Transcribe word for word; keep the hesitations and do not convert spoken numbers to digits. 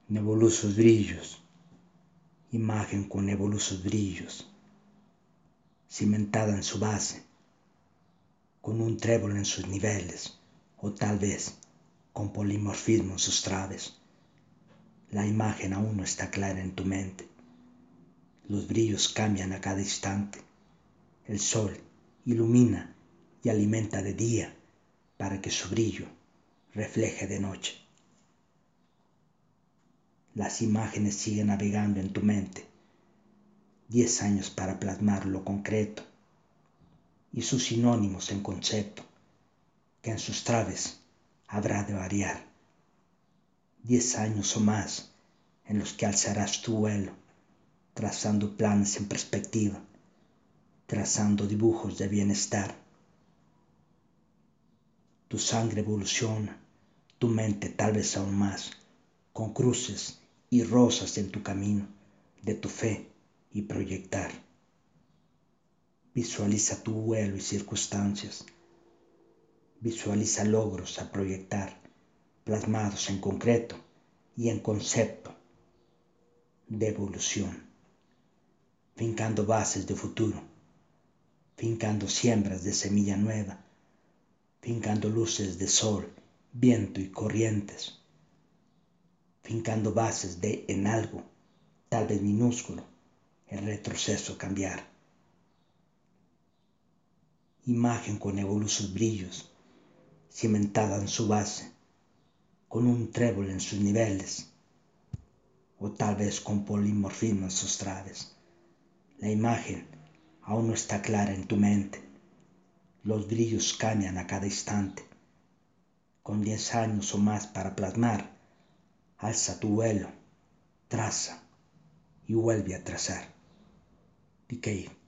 nebulosos brillos, imagen con nebulosos brillos, cimentada en su base, con un trébol en sus niveles, o tal vez con polimorfismo en sus traves. La imagen aún no está clara en tu mente. Los brillos cambian a cada instante. El sol ilumina y alimenta de día para que su brillo refleje de noche. Las imágenes siguen navegando en tu mente. Diez años para plasmar lo concreto y sus sinónimos en concepto, que en sus traves habrá de variar. Diez años o más en los que alzarás tu vuelo, trazando planes en perspectiva, trazando dibujos de bienestar. Tu sangre evoluciona, tu mente tal vez aún más, con cruces y rosas en tu camino de tu fe y proyectar. Visualiza tu vuelo y circunstancias. Visualiza logros a proyectar, plasmados en concreto y en concepto de evolución, fincando bases de futuro, fincando siembras de semilla nueva, fincando luces de sol, viento y corrientes, fincando bases de en algo, tal vez minúsculo, el retroceso cambiar. Imagen con nebulosos brillos, cimentada en su base, con un trébol en sus niveles, o tal vez con polimorfismo en sus traves. La imagen aún no está clara en tu mente. Los brillos cambian a cada instante. Con diez años o más para plasmar, alza tu vuelo, traza y vuelve a trazar. Decay.